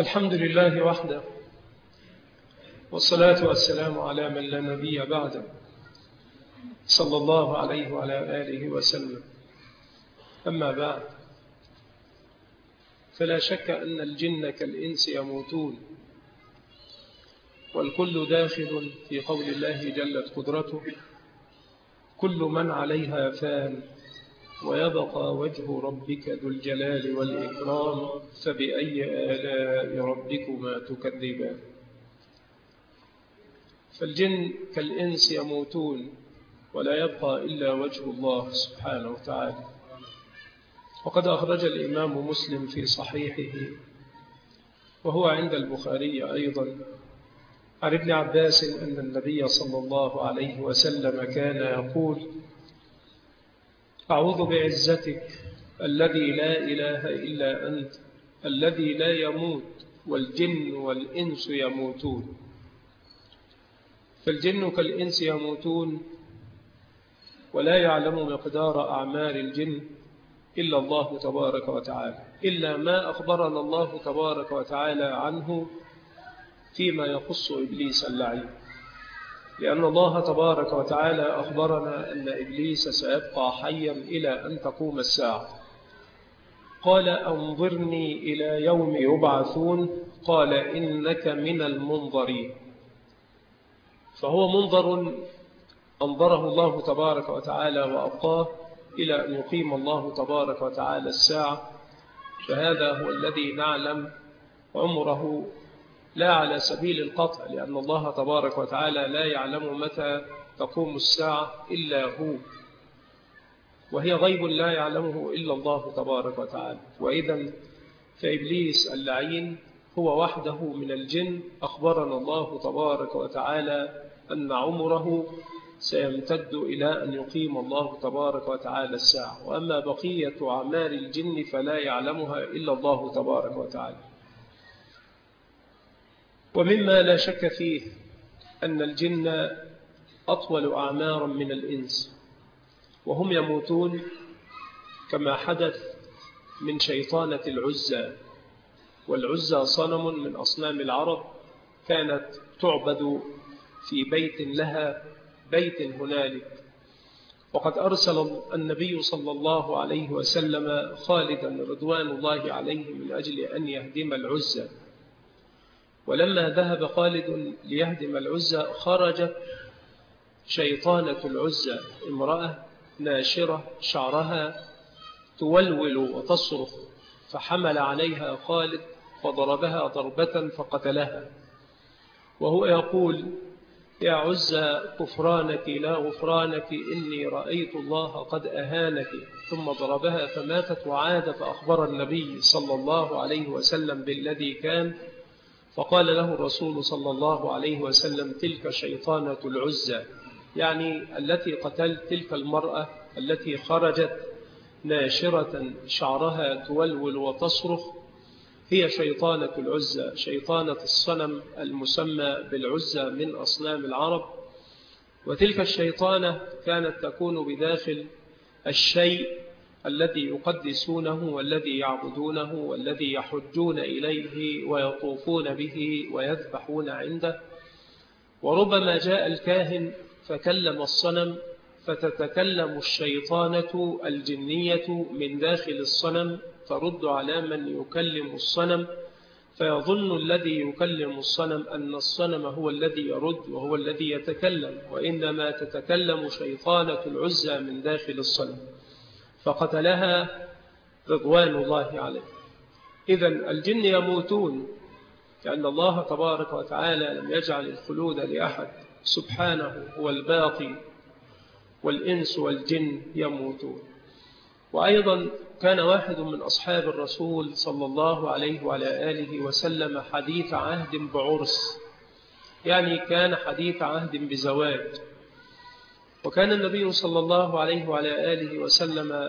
الحمد لله وحده، والصلاة والسلام على من لا نبي بعده، صلى الله عليه وعلى آله وسلم. أما بعد، فلا شك أن الجن كالإنس يموتون، والكل داخل في قول الله جلت قدرته: كل من عليها فان ويبقى وجه ربك ذو الجلال والإكرام فبأي آلاء ربكما تكذبان. فالجن كالإنس يموتون ولا يبقى إلا وجه الله سبحانه وتعالى. وقد أخرج الإمام مسلم في صحيحه، وهو عند البخاري أيضا، عن ابن عباس أن النبي صلى الله عليه وسلم كان يقول: أعوذ بعزتك الذي لا إله إلا أنت الذي لا يموت والجن والإنس يموتون. فالجن كالإنس يموتون، ولا يعلم مقدار أعمار الجن إلا الله تبارك وتعالى، إلا ما أخبرنا الله تبارك وتعالى عنه فيما يخص إبليس اللعين، لأن الله تبارك وتعالى أخبرنا أن إبليس سيبقى حيا إلى أن تقوم الساعة. قال: أنظرني إلى يوم يبعثون، قال: إنك من المنظرين. فهو منظر أنظره الله تبارك وتعالى وأبقاه إلى أن يقيم الله تبارك وتعالى الساعة. فهذا هو الذي نعلم عمره لا على سبيل القطع، لأن الله تبارك وتعالى لا يعلم متى تقوم الساعة إلا هو، وهي غيب لا يعلمه إلا الله تبارك وتعالى. وإذا فإبليس اللعين هو وحده من الجن أخبرنا الله تبارك وتعالى أن عمره سيمتد إلى أن يقيم الله تبارك وتعالى الساعة. وأما بقية أعمار الجن فلا يعلمها إلا الله تبارك وتعالى. ومما لا شك فيه أن الجن أطول أعمارا من الإنس، وهم يموتون كما حدث من شيطانة العزى. والعزى صنم من أصنام العرب، كانت تعبد في بيت لها بيت هنالك. وقد أرسل النبي صلى الله عليه وسلم خالدا رضوان الله عليه من أجل أن يهدم العزى. ولما ذهب خالد ليهدم العزى، خرجت شيطانة العزى، امرأة ناشرة شعرها تولول وتصرخ، فحمل عليها خالد فضربها ضربة فقتلها، وهو يقول: يا عزى كفرانك لا غفرانك، إني رأيت الله قد أهانك. ثم ضربها فماتت وعاد، فأخبر النبي صلى الله عليه وسلم بالذي كان، فقال له الرسول صلى الله عليه وسلم: تلك شيطانة العزى، يعني التي قتلت تلك المرأة التي خرجت ناشرة شعرها تولول وتصرخ، هي شيطانة العزى، شيطانة الصنم المسمى بالعزى من أصنام العرب. وتلك الشيطانة كانت تكون بداخل الشيء الذي يقدسونه والذي يعبدونه والذي يحجون إليه ويطوفون به ويذبحون عنده. وربما جاء الكاهن فكلم الصنم، فتتكلم الشيطانة الجنية من داخل الصنم ترد على من يكلم الصنم، فيظن الذي يكلم الصنم أن الصنم هو الذي يرد وهو الذي يتكلم، وإنما تتكلم شيطانة العزى من داخل الصنم، فقتلها رضوان الله عليه. إذن الجن يموتون، لأن الله تبارك وتعالى لم يجعل الخلود لأحد، سبحانه هو الباقي، والإنس والجن يموتون. وأيضا كان واحد من أصحاب الرسول صلى الله عليه وعلى آله وسلم حديث عهد بعرس، يعني كان حديث عهد بزواج. وكان النبي صلى الله عليه وعلى آله وسلم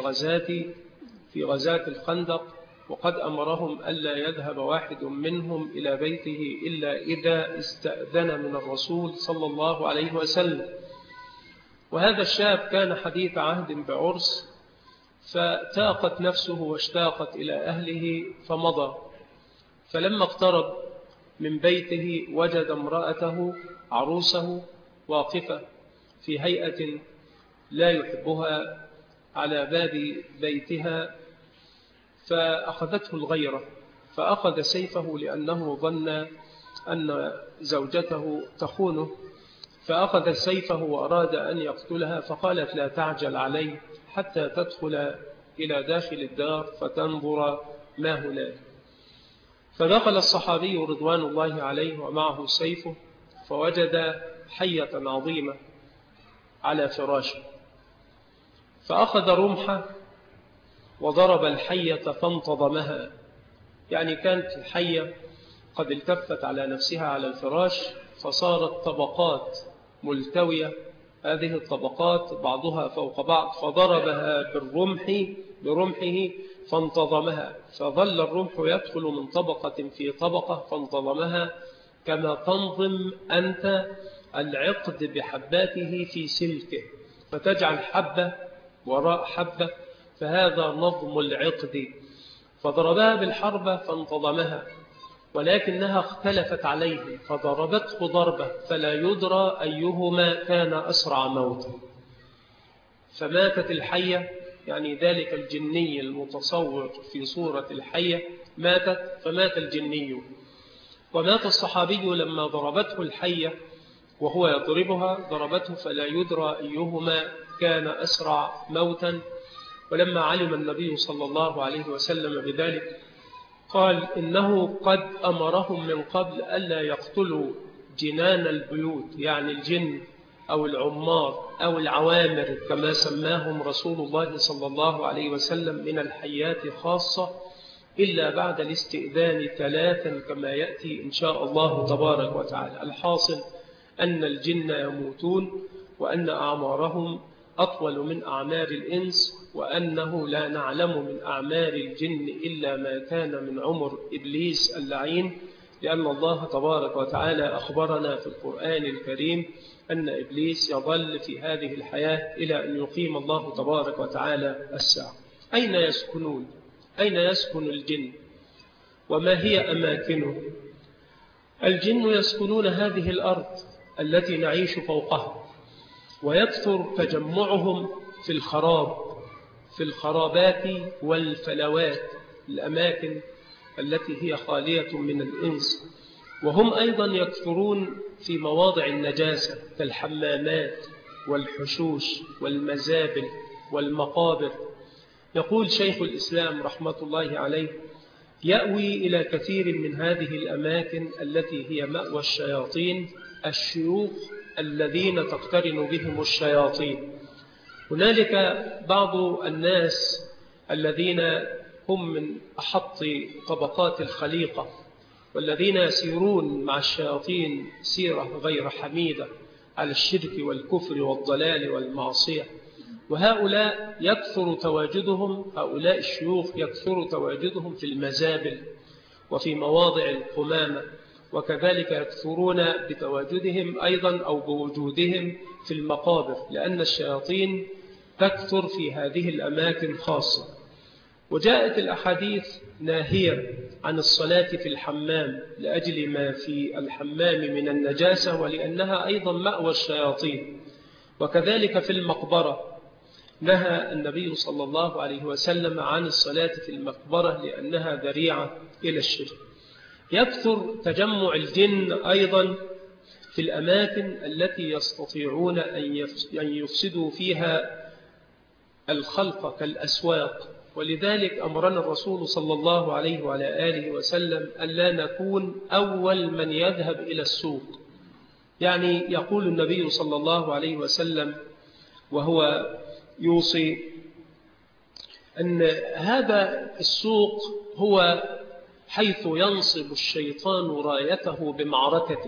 في غزاة الخندق، وقد أمرهم ألا يذهب واحد منهم إلى بيته إلا إذا استأذن من الرسول صلى الله عليه وسلم. وهذا الشاب كان حديث عهد بعرس، فتاقت نفسه واشتاقت إلى أهله فمضى. فلما اقترب من بيته وجد امرأته عروسه واقفة في هيئة لا يحبها على باب بيتها، فأخذته الغيرة، فأخذ سيفه لأنه ظن أن زوجته تخونه، فأخذ سيفه وأراد أن يقتلها، فقالت لا تعجل علي حتى تدخل إلى داخل الدار فتنظر ما هناك. فدخل الصحابي رضوان الله عليه ومعه سيفه، فوجد حية عظيمة على فراشه، فأخذ رمحه وضرب الحية فانتظمها. يعني كانت الحية قد التفت على نفسها على الفراش، فصارت طبقات ملتوية، هذه الطبقات بعضها فوق بعض، فضربها برمحه فانتظمها، فظل الرمح يدخل من طبقة في طبقة فانتظمها، كما تنظم أنت العقد بحباته في سلكه، فتجعل حبة وراء حبة، فهذا نظم العقد. فضربها بالحربة فانتظمها، ولكنها اختلفت عليه فضربته ضربة فلا يدرى أيهما كان أسرع موتا، فماتت الحية، يعني ذلك الجني المتصور في صورة الحية ماتت، فمات الجني. ومات الصحابي لما ضربته الحية وهو يضربها، ضربته فلا يدرى أيهما كان أسرع موتا. ولما علم النبي صلى الله عليه وسلم بذلك قال إنه قد أمرهم من قبل ألا يقتلوا جنان البيوت، يعني الجن أو العمار أو العوامر كما سماهم رسول الله صلى الله عليه وسلم من الحيات خاصة، إلا بعد الاستئذان 3 كما يأتي إن شاء الله تبارك وتعالى. الحاصل أن الجن يموتون، وأن أعمارهم أطول من أعمار الإنس، وأنه لا نعلم من أعمار الجن إلا ما كان من عمر إبليس اللعين، لأن الله تبارك وتعالى أخبرنا في القرآن الكريم أن إبليس يظل في هذه الحياة إلى أن يقيم الله تبارك وتعالى الساعة. أين يسكنون؟ أين يسكن الجن؟ وما هي أماكنه؟ الجن يسكنون هذه الأرض التي نعيش فوقها، ويكثر تجمعهم في الخرابات والفلوات، الأماكن التي هي خالية من الإنس. وهم أيضا يكثرون في مواضع النجاسة كالحمامات والحشوش والمزابل والمقابر. يقول شيخ الإسلام رحمة الله عليه: يأوي إلى كثير من هذه الأماكن التي هي مأوى الشياطين الشيوخ الذين تقترن بهم الشياطين. هنالك بعض الناس الذين هم من أحط طبقات الخليقة، والذين يسيرون مع الشياطين سيرة غير حميدة على الشرك والكفر والضلال والمعصية، وهؤلاء يكثر تواجدهم، هؤلاء الشيوخ يكثر تواجدهم في المزابل وفي مواضع القمامة، وكذلك يكثرون بتواجدهم أيضا أو بوجودهم في المقابر، لأن الشياطين تكثر في هذه الأماكن خاصة. وجاءت الأحاديث ناهية عن الصلاة في الحمام لأجل ما في الحمام من النجاسة، ولأنها أيضا مأوى الشياطين. وكذلك في المقبرة نهى النبي صلى الله عليه وسلم عن الصلاة في المقبرة لأنها ذريعة إلى الشرك. يكثر تجمع الجن أيضا في الأماكن التي يستطيعون أن يفسدوا فيها الخلق كالأسواق، ولذلك أمرنا الرسول صلى الله عليه وعلى آله وسلم ألا نكون أول من يذهب إلى السوق. يعني يقول النبي صلى الله عليه وسلم وهو يوصي أن هذا السوق هو حيث ينصب الشيطان رايته بمعركته.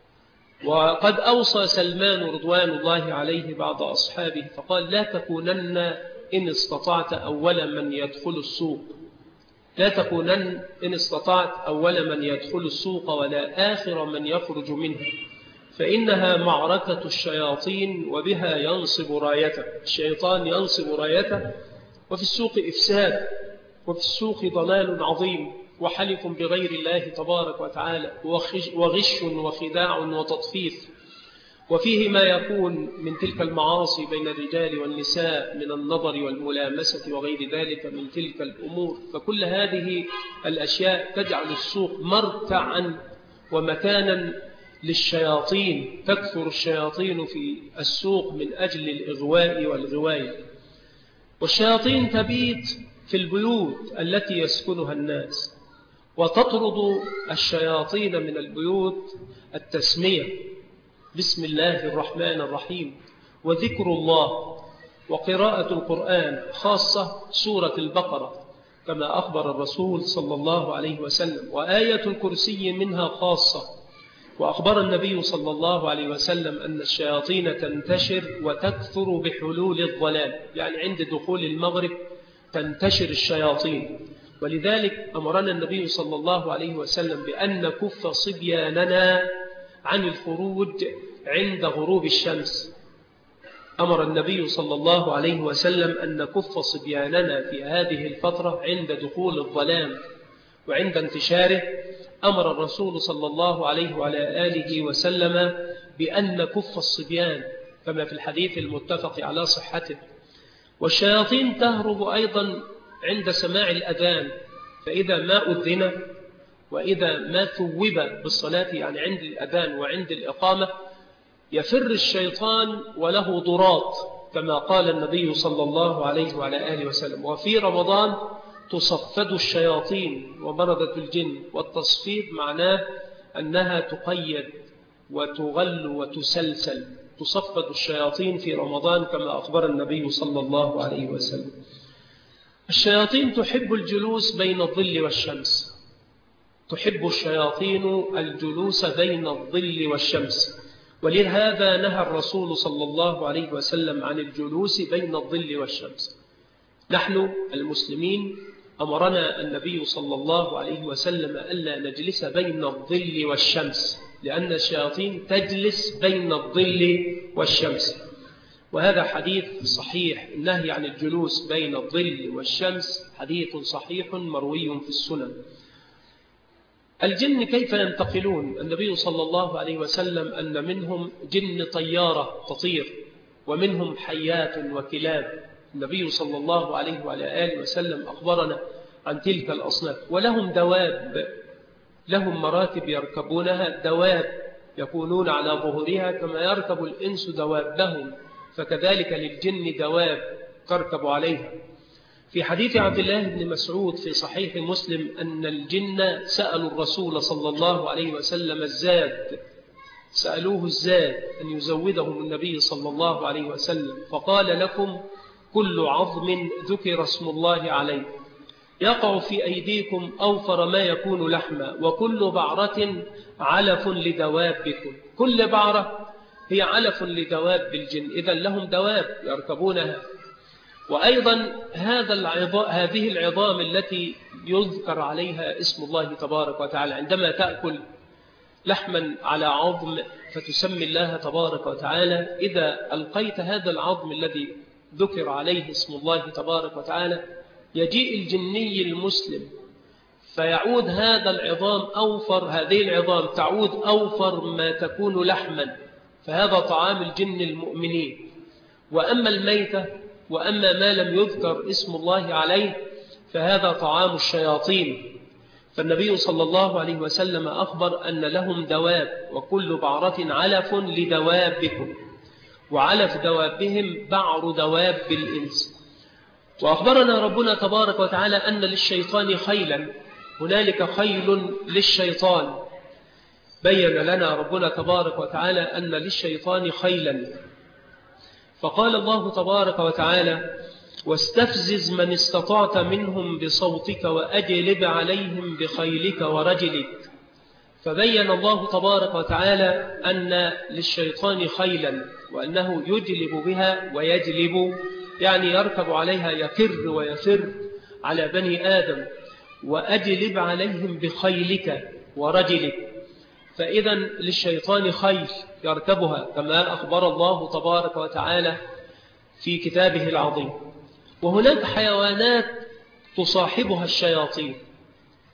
وقد أوصى سلمان رضوان الله عليه بعض أصحابه فقال: لا تكونن إن استطعت أول من يدخل السوق، لا تكونن إن استطعت أول من يدخل السوق ولا آخر من يخرج منه، فإنها معركة الشياطين وبها ينصب رايته. الشيطان ينصب رايته، وفي السوق إفساد، وفي السوق ضلال عظيم، وحلف بغير الله تبارك وتعالى وغش وخداع وتطفيف، وفيه ما يكون من تلك المعاصي بين الرجال والنساء من النظر والملامسة وغير ذلك من تلك الأمور. فكل هذه الأشياء تجعل السوق مرتعا ومكانا للشياطين، تكثر الشياطين في السوق من أجل الإغواء والغواية. والشياطين تبيت في البيوت التي يسكنها الناس، وتطرد الشياطين من البيوت التسمية بسم الله الرحمن الرحيم وذكر الله وقراءة القرآن، خاصة سورة البقرة كما أخبر الرسول صلى الله عليه وسلم، وآية الكرسي منها خاصة. وأخبر النبي صلى الله عليه وسلم أن الشياطين تنتشر وتكثر بحلول الظلام، يعني عند دخول المغرب تنتشر الشياطين. ولذلك أمرنا النبي صلى الله عليه وسلم بأن نكف صبياننا عن الخروج عند غروب الشمس. أمر النبي صلى الله عليه وسلم أن نكف صبياننا في هذه الفترة عند دخول الظلام وعند انتشاره. أمر الرسول صلى الله عليه وعلى آله وسلم بأن نكف الصبيان كما في الحديث المتفق على صحته. والشياطين تهرب أيضا عند سماع الأذان، فإذا ما أذن وإذا ما ثوب بالصلاة، يعني عند الأذان وعند الإقامة، يفر الشيطان وله ضراط كما قال النبي صلى الله عليه وعلى آله وسلم. وفي رمضان تصفد الشياطين ومرضة الجن، والتصفيد معناه أنها تقيد وتغل وتسلسل. تصفد الشياطين في رمضان كما أخبر النبي صلى الله عليه وسلم. الشياطين تحب الجلوس بين الظل والشمس، تحب الشياطين الجلوس بين الظل والشمس، ولهذا نهى الرسول صلى الله عليه وسلم عن الجلوس بين الظل والشمس. نحن المسلمين أمرنا النبي صلى الله عليه وسلم ألا نجلس بين الظل والشمس، لأن الشياطين تجلس بين الظل والشمس. وهذا حديث صحيح، النهي عن الجلوس بين الظل والشمس حديث صحيح مروي في السنن. الجن كيف ينتقلون؟ النبي صلى الله عليه وسلم أن منهم جن طيارة تطير، ومنهم حيات وكلاب. النبي صلى الله عليه وعلى آله وسلم أخبرنا عن تلك الأصناف. ولهم دواب، لهم مراتب يركبونها، دواب يكونون على ظهورها كما يركب الإنس دوابهم، فكذلك للجن دواب تركب عليها. في حديث عبد الله بن مسعود في صحيح مسلم أن الجن سألوا الرسول صلى الله عليه وسلم الزاد، سألوه الزاد أن يزودهم النبي صلى الله عليه وسلم، فقال لكم كل عظم ذكر اسم الله عليه يقع في أيديكم أوفر ما يكون لحما، وكل بعرة علف لدوابكم. كل بعرة هي علف لدواب الجن، إذن لهم دواب يركبونها. وأيضا هذه العظام التي يذكر عليها اسم الله تبارك وتعالى، عندما تأكل لحما على عظم فتسمي الله تبارك وتعالى، إذا ألقيت هذا العظم الذي ذكر عليه اسم الله تبارك وتعالى يجيء الجني المسلم فيعود هذا العظام أوفر، هذه العظام تعود أوفر ما تكون لحما، فهذا طعام الجن المؤمنين. وأما الميتة وأما ما لم يذكر اسم الله عليه فهذا طعام الشياطين. فالنبي صلى الله عليه وسلم أخبر أن لهم دواب، وكل بعرة علف لدوابكم، وعلف دوابهم بعر دواب الإنس. وأخبرنا ربنا تبارك وتعالى أن للشيطان خيلا، هنالك خيل للشيطان. بين لنا ربنا تبارك وتعالى أن للشيطان خيلا، فقال الله تبارك وتعالى واستفزز من استطعت منهم بصوتك وأجلب عليهم بخيلك ورجلك. فبين الله تبارك وتعالى أن للشيطان خيلا، وأنه يجلب بها ويجلب، يعني يركب عليها، يفر ويفر على بني آدم. وأجلب عليهم بخيلك ورجلك، فإذا للشيطان خيل يركبها كما أخبر الله تبارك وتعالى في كتابه العظيم. وهناك حيوانات تصاحبها الشياطين،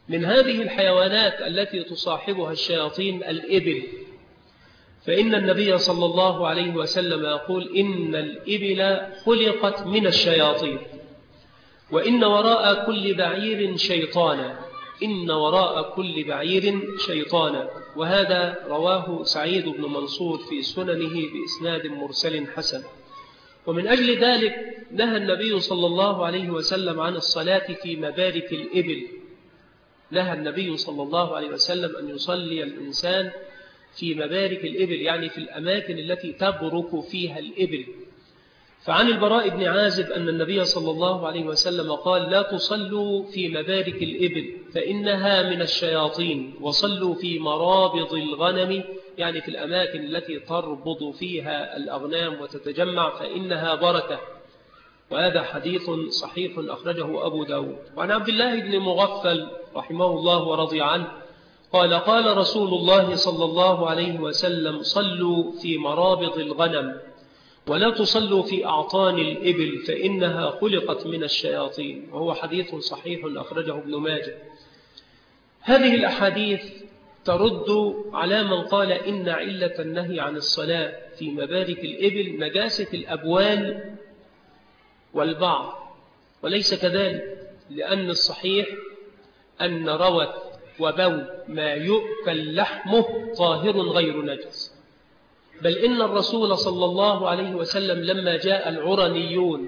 من هذه الحيوانات التي تصاحبها الشياطين الإبل، فإن النبي صلى الله عليه وسلم يقول إن الإبل خلقت من الشياطين، وإن وراء كل بعير شيطانا، إن وراء كل بعير شيطانا. وهذا رواه سعيد بن منصور في سننه بإسناد مرسل حسن. ومن أجل ذلك نهى النبي صلى الله عليه وسلم عن الصلاة في مبارك الإبل، نهى النبي صلى الله عليه وسلم أن يصلي الإنسان في مبارك الإبل، يعني في الأماكن التي تبرك فيها الإبل. فعن البراء بن عازب أن النبي صلى الله عليه وسلم قال لا تصلوا في مبارك الإبل فإنها من الشياطين، وصلوا في مرابض الغنم، يعني في الأماكن التي تربض فيها الأغنام وتتجمع، فإنها بركة. وهذا حديث صحيح أخرجه أبو داود. وعن عبد الله بن مغفل رحمه الله ورضي عنه قال قال رسول الله صلى الله عليه وسلم صلوا في مرابض الغنم ولا تصلوا في أعطان الإبل فإنها خلقت من الشياطين، وهو حديث صحيح أخرجه ابن ماجه. هذه الأحاديث ترد على من قال إن علة النهي عن الصلاة في مبارك الإبل نجاسة الأبوال والبعض، وليس كذلك، لأن الصحيح أن روث وبول ما يؤكل لحمه طاهر غير نجس. بل إن الرسول صلى الله عليه وسلم لما جاء العرنيون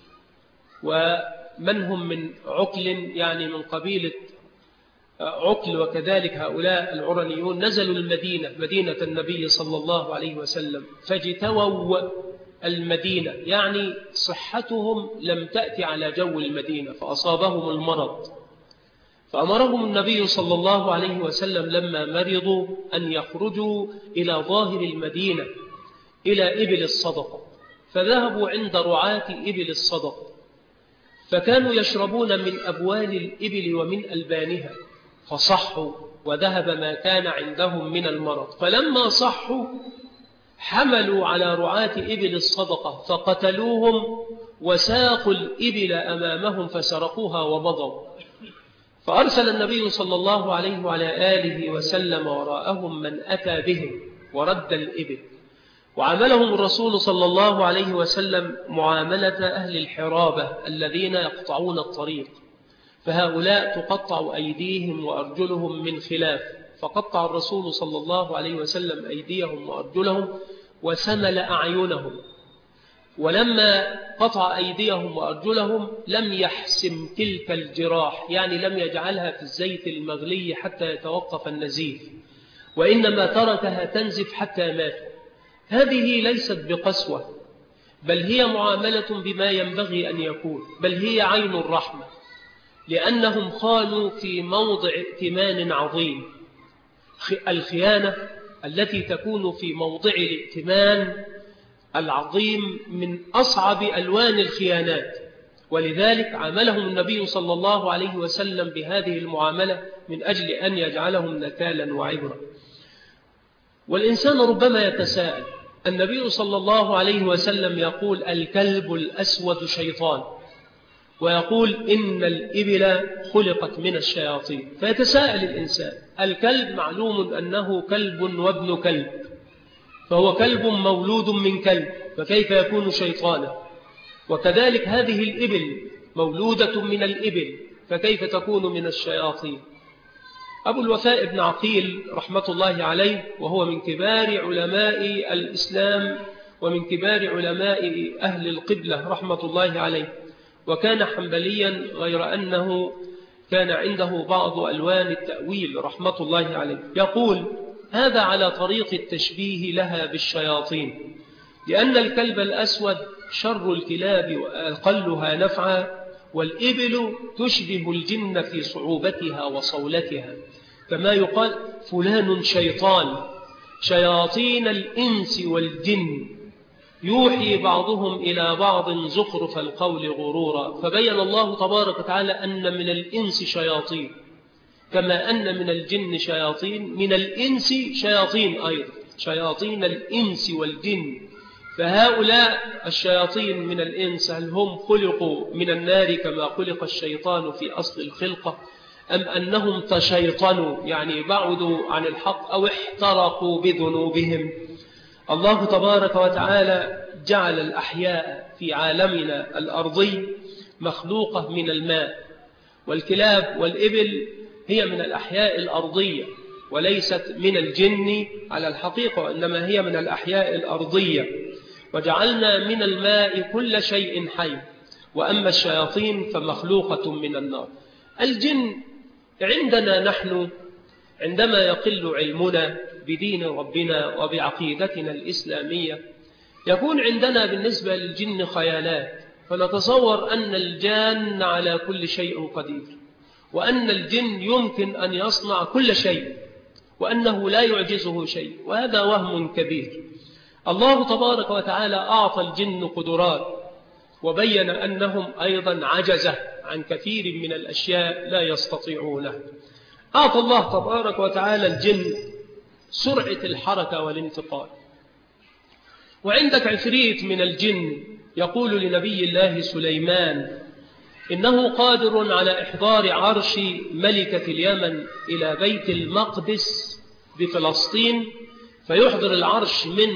ومن هم من عقل، يعني من قبيلة عقل، وكذلك هؤلاء العرنيون نزلوا المدينة، مدينة النبي صلى الله عليه وسلم، فاجتووا المدينة، يعني صحتهم لم تأتي على جو المدينة فأصابهم المرض، فأمرهم النبي صلى الله عليه وسلم لما مرضوا أن يخرجوا إلى ظاهر المدينة إلى إبل الصدقة، فذهبوا عند رعاة إبل الصدقة، فكانوا يشربون من أبوال الإبل ومن ألبانها، فصحوا وذهب ما كان عندهم من المرض. فلما صحوا حملوا على رعاة إبل الصدقة فقتلوهم وساقوا الإبل أمامهم فسرقوها ومضوا. فأرسل النبي صلى الله عليه وعلى آله وسلم وراءهم من أتى بهم ورد الإبل، وعاملهم الرسول صلى الله عليه وسلم معاملة أهل الحرابة الذين يقطعون الطريق، فهؤلاء تقطع أيديهم وأرجلهم من خلاف، فقطع الرسول صلى الله عليه وسلم أيديهم وأرجلهم وسمل أعينهم. ولما قطع أيديهم وأرجلهم لم يحسم تلك الجراح، يعني لم يجعلها في الزيت المغلي حتى يتوقف النزيف، وإنما تركها تنزف حتى ماتوا. هذه ليست بقسوة، بل هي معاملة بما ينبغي أن يكون، بل هي عين الرحمة، لأنهم خانوا في موضع ائتمان عظيم. الخيانة التي تكون في موضع الائتمان العظيم من أصعب ألوان الخيانات، ولذلك عاملهم النبي صلى الله عليه وسلم بهذه المعاملة من أجل أن يجعلهم نكالا وعبرة. والإنسان ربما يتساءل، النبي صلى الله عليه وسلم يقول الكلب الأسود شيطان، ويقول إن الإبل خلقت من الشياطين، فيتساءل الإنسان، الكلب معلوم أنه كلب وابن كلب، فهو كلب مولود من كلب، فكيف يكون شيطانا؟ وكذلك هذه الإبل مولودة من الإبل، فكيف تكون من الشياطين؟ أبو الوفاء بن عقيل رحمة الله عليه، وهو من كبار علماء الإسلام ومن كبار علماء أهل القبلة رحمة الله عليه، وكان حنبليا، غير أنه كان عنده بعض ألوان التأويل رحمة الله عليه، يقول هذا على طريق التشبيه لها بالشياطين، لأن الكلب الأسود شر الكلاب وأقلها نفعا، والإبل تشبه الجن في صعوبتها وصولتها، كما يقال فلان شيطان، شياطين الإنس والجن يوحي بعضهم إلى بعض زخرف القول غرورا. فبين الله تبارك وتعالى أن من الإنس شياطين كما أن من الجن شياطين، من الإنس شياطين أيضا، شياطين الإنس والجن. فهؤلاء الشياطين من الإنس هل هم خلقوا من النار كما خلق الشيطان في أصل الخلقة، أم أنهم تشيطنوا يعني بعدوا عن الحق أو احترقوا بذنوبهم. الله تبارك وتعالى جعل الأحياء في عالمنا الأرضي مخلوقة من الماء، والكلاب والإبل هي من الأحياء الأرضية وليست من الجن على الحقيقة، وإنما هي من الأحياء الأرضية. وجعلنا من الماء كل شيء حي، وأما الشياطين فمخلوقة من النار. الجن عندنا نحن عندما يقل علمنا بدين ربنا وبعقيدتنا الإسلامية يكون عندنا بالنسبة للجن خيالات، فنتصور أن الجان على كل شيء قدير، وأن الجن يمكن أن يصنع كل شيء، وأنه لا يعجزه شيء، وهذا وهم كبير. الله تبارك وتعالى أعطى الجن قدرات، وبين أنهم أيضا عجزة عن كثير من الأشياء لا يستطيعونه. أعطى الله تبارك وتعالى الجن سرعة الحركة والانتقال. وعندك عفريت من الجن يقول لنبي الله سليمان إنه قادر على إحضار عرش ملكة اليمن إلى بيت المقدس بفلسطين، فيحضر العرش من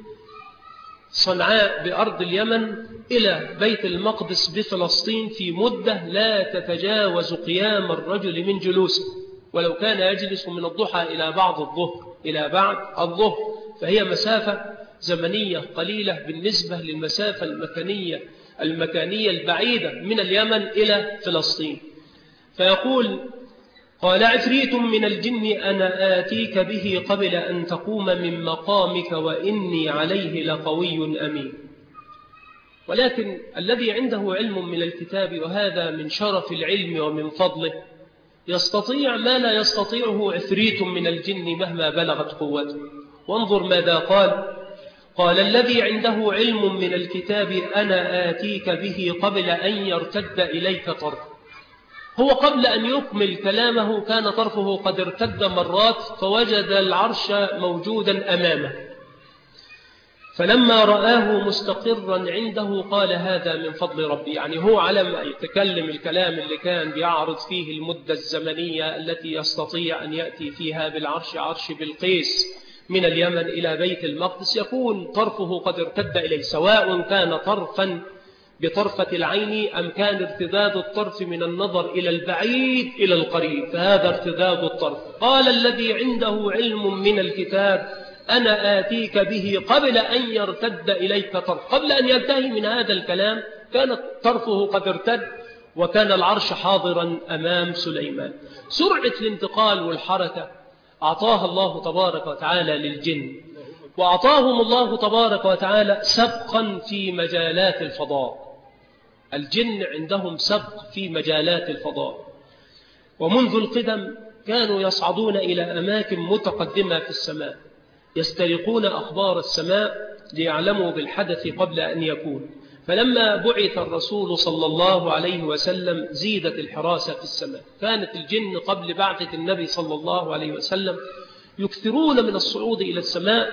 صنعاء بأرض اليمن إلى بيت المقدس بفلسطين في مدة لا تتجاوز قيام الرجل من جلوسه، ولو كان يجلس من الضحى إلى بعد الظهر فهي مسافة زمنية قليلة بالنسبة للمسافة المكانية البعيدة من اليمن إلى فلسطين. فيقول قال عفريت من الجن أنا آتيك به قبل أن تقوم من مقامك وإني عليه لقوي أمين. ولكن الذي عنده علم من الكتاب، وهذا من شرف العلم ومن فضله، يستطيع ما لا يستطيعه عفريت من الجن مهما بلغت قوته. وانظر ماذا قال الذي عنده علم من الكتاب أنا آتيك به قبل أن يرتد إليك طرفه. هو قبل أن يكمل كلامه كان طرفه قد ارتد مرات، فوجد العرش موجودا أمامه، فلما رآه مستقرا عنده قال هذا من فضل ربي. يعني هو على ما يتكلم الكلام اللي كان بيعرض فيه المدة الزمنية التي يستطيع أن يأتي فيها بالعرش، عرش بلقيس، من اليمن إلى بيت المقدس، يكون طرفه قد ارتد إليه، سواء كان طرفا بطرفة العين أم كان ارتداد الطرف من النظر إلى البعيد إلى القريب، فهذا ارتداد الطرف. قال الذي عنده علم من الكتاب أنا آتيك به قبل أن يرتد إليك طرف. قبل أن ينتهي من هذا الكلام كان طرفه قد ارتد، وكان العرش حاضرا أمام سليمان. سرعة الانتقال والحركة أعطاها الله تبارك وتعالى للجن، وأعطاهم الله تبارك وتعالى سبقا في مجالات الفضاء. الجن عندهم سبق في مجالات الفضاء، ومنذ القدم كانوا يصعدون إلى أماكن متقدمة في السماء، يسترقون أخبار السماء ليعلموا بالحدث قبل أن يكون. فلما بعث الرسول صلى الله عليه وسلم زيدت الحراسة في السماء. كانت الجن قبل بعثة النبي صلى الله عليه وسلم يكثرون من الصعود إلى السماء،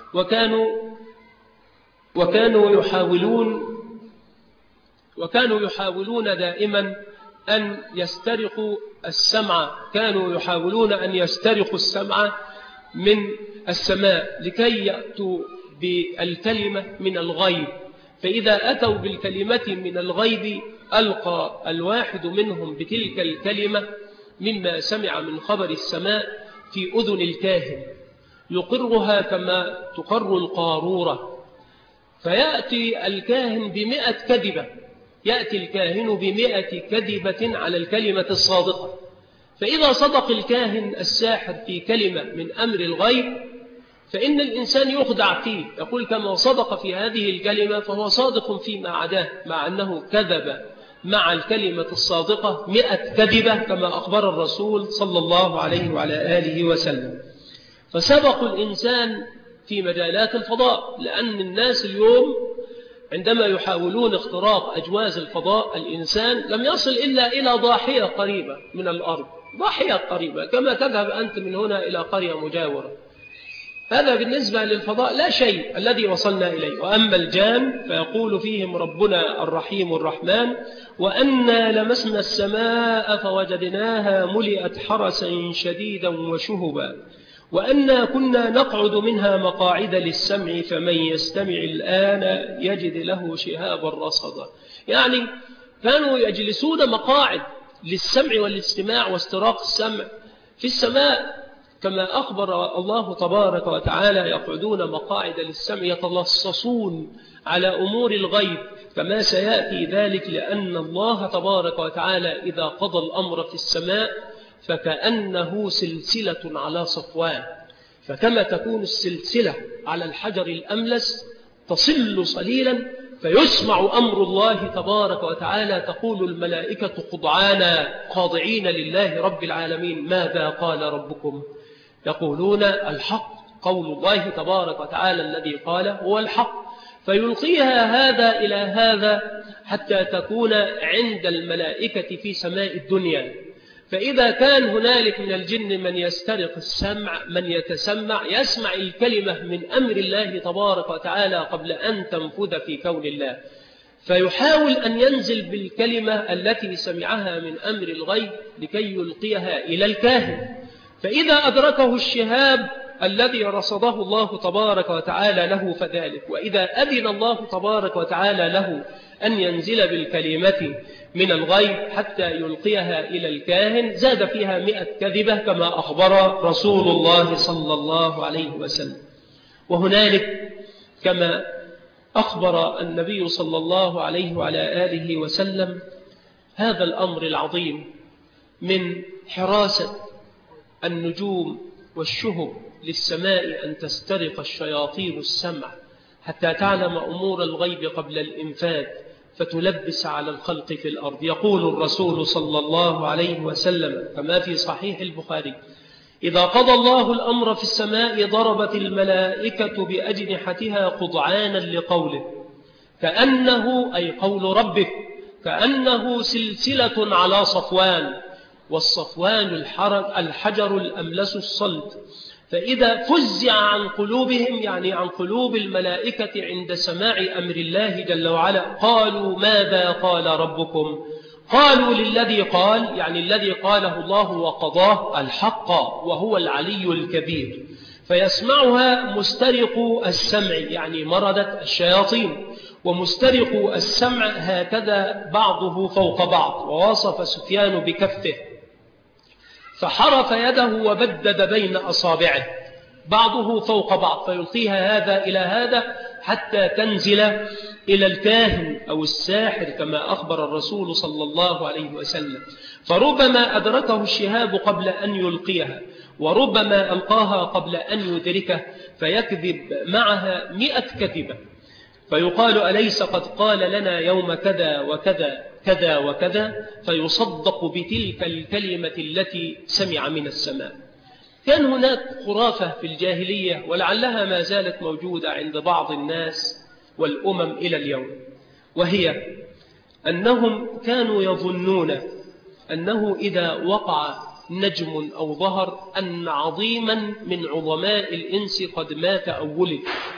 وكانوا يحاولون دائما أن يسترقوا السمع، كانوا يحاولون أن يسترقوا السمع من السماء لكي يأتوا بالكلمة من الغيب. فإذا أتوا بالكلمة من الغيب ألقى الواحد منهم بتلك الكلمة مما سمع من خبر السماء في أذن الكاهن، يقرها كما تقر القارورة، فيأتي الكاهن ب100 كذبة، يأتي الكاهن ب100 كذبة على الكلمة الصادقة. فإذا صدق الكاهن الساحر في كلمة من أمر الغيب فإن الإنسان يخدع فيه، يقول كما صدق في هذه الكلمة فهو صادق فيما عداه، مع أنه كذب مع الكلمة الصادقة 100 كذبة كما أخبر الرسول صلى الله عليه وعلى آله وسلم. فسبق الإنسان في مجالات الفضاء، لأن الناس اليوم عندما يحاولون اختراق أجواز الفضاء الإنسان لم يصل إلا إلى ضاحية قريبة من الأرض، ضاحية قريبة، كما تذهب أنت من هنا إلى قرية مجاورة. هذا بالنسبة للفضاء لا شيء الذي وصلنا إليه. وأما الجان فيقول فيهم ربنا الرحيم الرحمن: وأنا لمسنا السماء فوجدناها ملئت حرسا شديدا وشهبا وأنا كنا نقعد منها مقاعد للسمع فمن يستمع الآن يجد له شهابا رصدا. يعني كانوا يجلسون مقاعد للسمع والاستماع واستراق السمع في السماء، كما أخبر الله تبارك وتعالى: يقعدون مقاعد للسمع يتلصصون على أمور الغيب، كما سيأتي ذلك، لأن الله تبارك وتعالى إذا قضى الأمر في السماء فكأنه سلسلة على صفوان، فكما تكون السلسلة على الحجر الأملس تصل صليلا فيسمع أمر الله تبارك وتعالى، تقول الملائكة خضعانا خاضعين لله رب العالمين: ماذا قال ربكم؟ يقولون: الحق، قول الله تبارك وتعالى الذي قال هو الحق، فيلقيها هذا إلى هذا حتى تكون عند الملائكة في سماء الدنيا. فإذا كان هنالك من الجن من يسترق السمع، من يتسمع، يسمع الكلمة من أمر الله تبارك وتعالى قبل أن تنفذ في كون الله، فيحاول أن ينزل بالكلمة التي سمعها من أمر الغيب لكي يلقيها إلى الكاهن، فإذا أدركه الشهاب الذي رصده الله تبارك وتعالى له فذلك، وإذا أذن الله تبارك وتعالى له أن ينزل بالكلمة من الغيب حتى يلقيها إلى الكاهن زاد فيها 100 كذبة، كما أخبر رسول الله صلى الله عليه وسلم. وهنالك كما أخبر النبي صلى الله عليه وعلى آله وسلم هذا الأمر العظيم من حراسة النجوم والشهب للسماء أن تسترق الشياطين السمع حتى تعلم أمور الغيب قبل الإنفاذ فتلبس على الخلق في الأرض. يقول الرسول صلى الله عليه وسلم كما في صحيح البخاري: إذا قضى الله الأمر في السماء ضربت الملائكة بأجنحتها خضعانا لقوله، كأنه أي قول ربك كأنه سلسلة على صفوان، والصفوان الحجر الأملس الصلد، فإذا فزع عن قلوبهم يعني عن قلوب الملائكة عند سماع أمر الله جل وعلا قالوا: ماذا قال ربكم؟ قالوا للذي قال، يعني الذي قاله الله وقضاه، الحق وهو العلي الكبير، فيسمعها مسترق السمع يعني مردة الشياطين، ومسترق السمع هكذا بعضه فوق بعض. ووصف سفيان بكفه فحرف يده وبدد بين أصابعه بعضه فوق بعض، فيلقيها هذا إلى هذا حتى تنزل إلى الكاهن أو الساحر كما أخبر الرسول صلى الله عليه وسلم، فربما أدركه الشهاب قبل أن يلقيها، وربما ألقاها قبل أن يدركه فيكذب معها 100 كذبة، فيقال: أليس قد قال لنا يوم كذا وكذا كذا وكذا، فيصدق بتلك الكلمة التي سمع من السماء. كان هناك خرافة في الجاهلية ولعلها ما زالت موجودة عند بعض الناس والأمم إلى اليوم، وهي أنهم كانوا يظنون أنه إذا وقع نجم أو ظهر أن عظيما من عظماء الإنس قد مات أو ولد.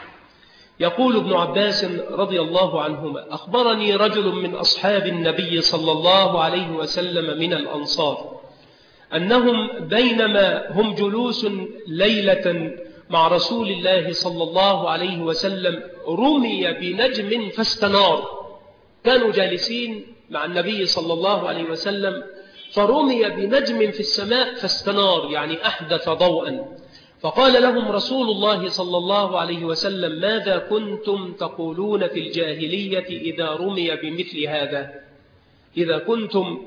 يقول ابن عباس رضي الله عنهما: أخبرني رجل من أصحاب النبي صلى الله عليه وسلم من الأنصار أنهم بينما هم جلوس ليلة مع رسول الله صلى الله عليه وسلم رمي بنجم فاستنار. كانوا جالسين مع النبي صلى الله عليه وسلم فرمي بنجم في السماء فاستنار يعني أحدث ضوءا، فقال لهم رسول الله صلى الله عليه وسلم: ماذا كنتم تقولون في الجاهلية إذا رمي بمثل هذا؟ إذا كنتم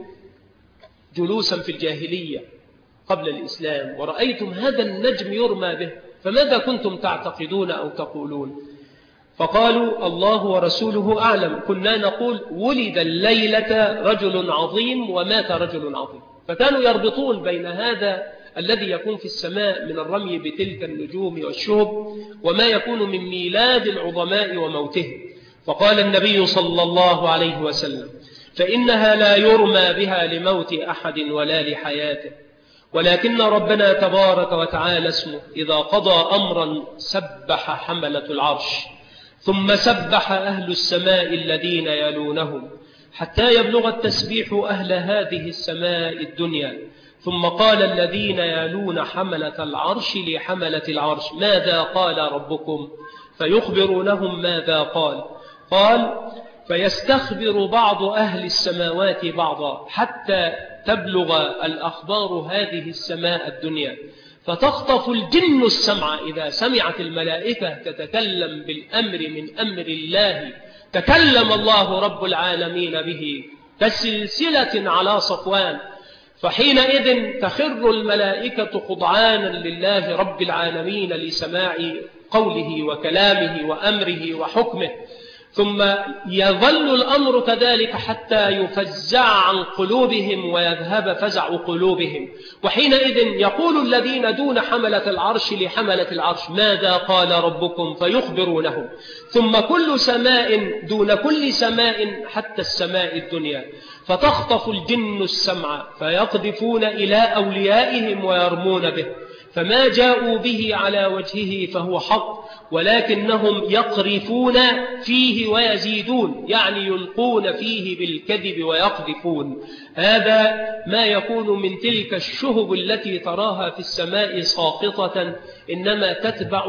جلوسا في الجاهلية قبل الإسلام ورأيتم هذا النجم يرمى به فماذا كنتم تعتقدون أو تقولون؟ فقالوا: الله ورسوله أعلم، كنا نقول ولد الليلة رجل عظيم ومات رجل عظيم. فكانوا يربطون بين هذا الذي يكون في السماء من الرمي بتلك النجوم والشهب وما يكون من ميلاد العظماء وموتهم. فقال النبي صلى الله عليه وسلم: فإنها لا يرمى بها لموت أحد ولا لحياته، ولكن ربنا تبارك وتعالى اسمه إذا قضى أمرا سبح حملة العرش، ثم سبح أهل السماء الذين يلونهم، حتى يبلغ التسبيح أهل هذه السماء الدنيا. ثم قال الذين يلون حملة العرش لحملة العرش ماذا قال ربكم؟ فيخبرونهم ماذا قال فيستخبر بعض أهل السماوات بعضا حتى تبلغ الأخبار هذه السماء الدنيا، فتخطف الجن السمع إذا سمعت الملائكة تتكلم بالأمر من أمر الله تكلم الله رب العالمين به كسلسلة على صفوان، فحينئذ تخر الملائكة خضعانا لله رب العالمين لسماع قوله وكلامه وأمره وحكمه. ثم يظل الأمر كذلك حتى يفزع عن قلوبهم ويذهب فزع قلوبهم، وحينئذ يقول الذين دون حملة العرش لحملة العرش ماذا قال ربكم؟ فيخبرونهم. ثم كل سماء دون كل سماء حتى السماء الدنيا، فتخطف الجن السمع فيقذفون إلى أوليائهم ويرمون به، فما جاءوا به على وجهه فهو حق، ولكنهم يقرفون فيه ويزيدون، يعني يلقون فيه بالكذب ويقذفون. هذا ما يكون من تلك الشهب التي تراها في السماء ساقطة، إنما تتبع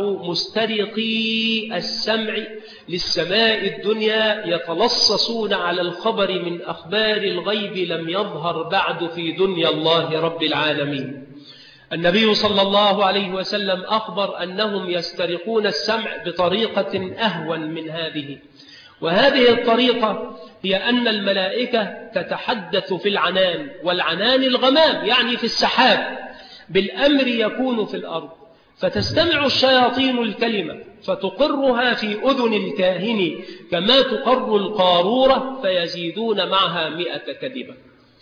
مسترقي السمع للسماء الدنيا يتلصصون على الخبر من أخبار الغيب لم يظهر بعد في دنيا الله رب العالمين. النبي صلى الله عليه وسلم أخبر أنهم يسترقون السمع بطريقة أهون من هذه، وهذه الطريقة هي أن الملائكة تتحدث في العنان، والعنان الغمام يعني في السحاب، بالأمر يكون في الأرض، فتستمع الشياطين الكلمة فتقرها في أذن الكاهن كما تقر القارورة، فيزيدون معها 100 كذبة.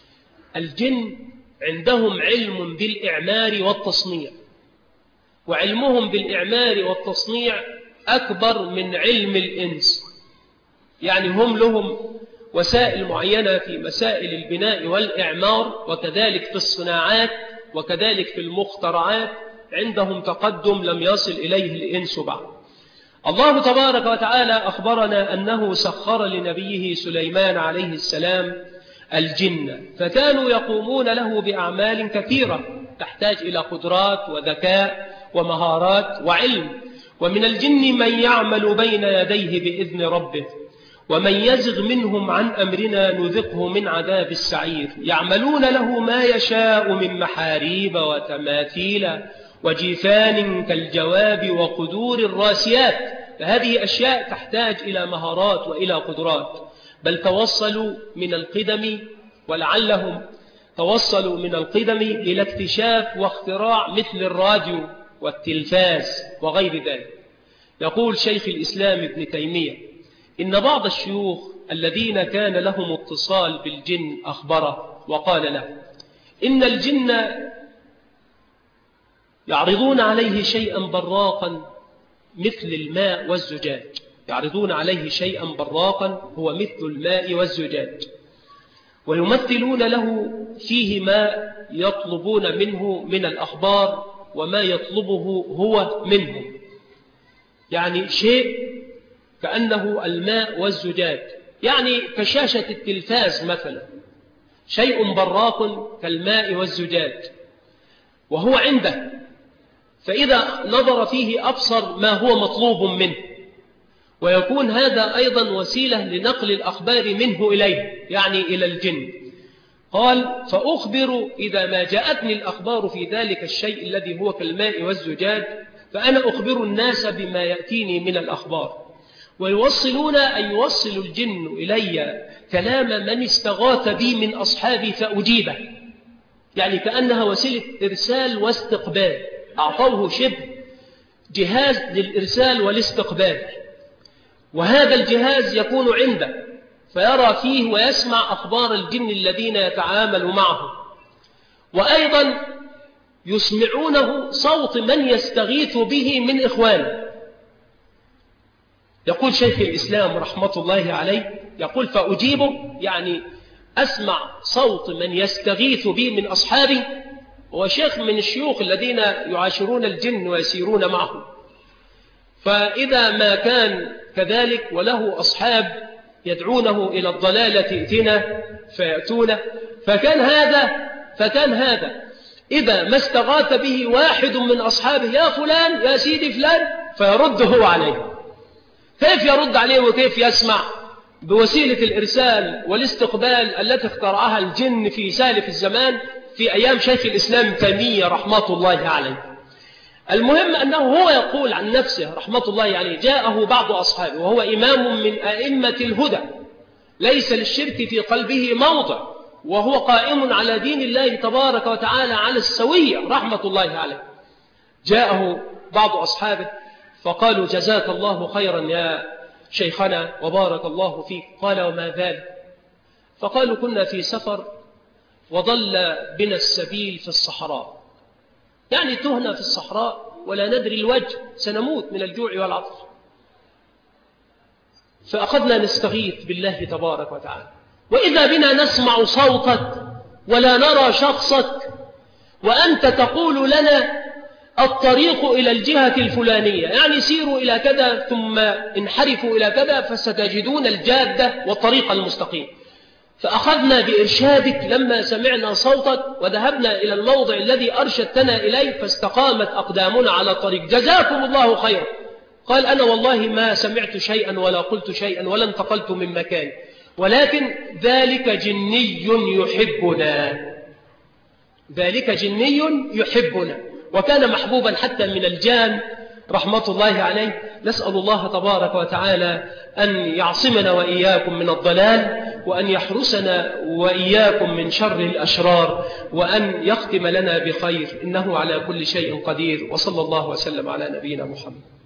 الجن عندهم علم بالإعمار والتصنيع، وعلمهم بالإعمار والتصنيع أكبر من علم الإنس، يعني هم لهم وسائل معينة في مسائل البناء والإعمار، وكذلك في الصناعات، وكذلك في المخترعات عندهم تقدم لم يصل إليه الإنس بعد. الله تبارك وتعالى أخبرنا أنه سخر لنبيه سليمان عليه السلام الجن، فكانوا يقومون له بأعمال كثيرة تحتاج إلى قدرات وذكاء ومهارات وعلم. ومن الجن من يعمل بين يديه بإذن ربه، ومن يزغ منهم عن أمرنا نذقه من عذاب السعير. يعملون له ما يشاء من محاريب وتماثيل وجفان كالجواب وقدور الراسيات، فهذه أشياء تحتاج إلى مهارات وإلى قدرات. بل توصلوا من القدم، ولعلهم توصلوا من القدم إلى اكتشاف واختراع مثل الراديو والتلفاز وغير ذلك. يقول شيخ الإسلام ابن تيمية إن بعض الشيوخ الذين كان لهم اتصال بالجن أخبره وقال له إن الجن يعرضون عليه شيئا براقا مثل الماء والزجاج، يعرضون عليه شيئا براقا هو مثل الماء والزجاج، ويمثلون له فيه ما يطلبون منه من الأخبار وما يطلبه هو منهم، يعني شيء كأنه الماء والزجاج، يعني كشاشة التلفاز مثلا، شيء براق كالماء والزجاج وهو عنده، فإذا نظر فيه أبصر ما هو مطلوب منه، ويكون هذا أيضا وسيلة لنقل الأخبار منه إليه، يعني إلى الجن. قال فأخبر إذا ما جاءتني الأخبار في ذلك الشيء الذي هو كالماء والزجاج، فأنا أخبر الناس بما يأتيني من الأخبار. ويوصلون أن يوصل الجن إلي كلام من استغاث بي من أصحابي فأجيبه، يعني كأنها وسيلة إرسال واستقبال، أعطوه شبه جهاز للإرسال والاستقبال، وهذا الجهاز يكون عنده فيرى فيه ويسمع أخبار الجن الذين يتعامل معه، وأيضا يسمعونه صوت من يستغيث به من إخوانه. يقول شيخ الإسلام رحمة الله عليه يقول فأجيبه، يعني أسمع صوت من يستغيث به من أصحابي هو شيخ من الشيوخ الذين يعاشرون الجن ويسيرون معهم. فإذا ما كان كذلك وله أصحاب يدعونه إلى الضلالة ائتنا فيأتونه، فكان هذا إذا ما استغاث به واحد من أصحابه يا فلان يا سيدي فلان فيرد هو عليه. كيف يرد عليه وكيف يسمع؟ بوسيلة الإرسال والاستقبال التي اخترعها الجن في سالف الزمان في أيام شيخ الإسلام تيمية رحمة الله عليه. المهم أنه هو يقول عن نفسه رحمة الله عليه جاءه بعض أصحابه وهو إمام من أئمة الهدى ليس للشرك في قلبه موضع، وهو قائم على دين الله تبارك وتعالى على السوية رحمة الله عليه. جاءه بعض أصحابه فقالوا جزاك الله خيرا يا شيخنا وبارك الله فيك. قال وما ذلك؟ فقالوا كنا في سفر وضل بنا السبيل في الصحراء، يعني تهنا في الصحراء ولا ندري الوجه، سنموت من الجوع والعطش، فأخذنا نستغيث بالله تبارك وتعالى، وإذا بنا نسمع صوتك ولا نرى شخصك، وأنت تقول لنا الطريق إلى الجهة الفلانية، يعني سيروا إلى كذا ثم انحرفوا إلى كذا فستجدون الجادة والطريق المستقيم. فأخذنا بإرشادك لما سمعنا صوتك وذهبنا إلى الموضع الذي أرشدتنا إليه فاستقامت أقدامنا على الطريق، جزاكم الله خيرا. قال أنا والله ما سمعت شيئا ولا قلت شيئا ولا انتقلت من مكان، ولكن ذلك جني يحبنا، ذلك جني يحبنا، وكان محبوبا حتى من الجان رحمة الله عليه. نسأل الله تبارك وتعالى أن يعصمنا وإياكم من الضلال، وأن يحرسنا وإياكم من شر الأشرار، وأن يختم لنا بخير، إنه على كل شيء قدير. وصلى الله وسلم على نبينا محمد.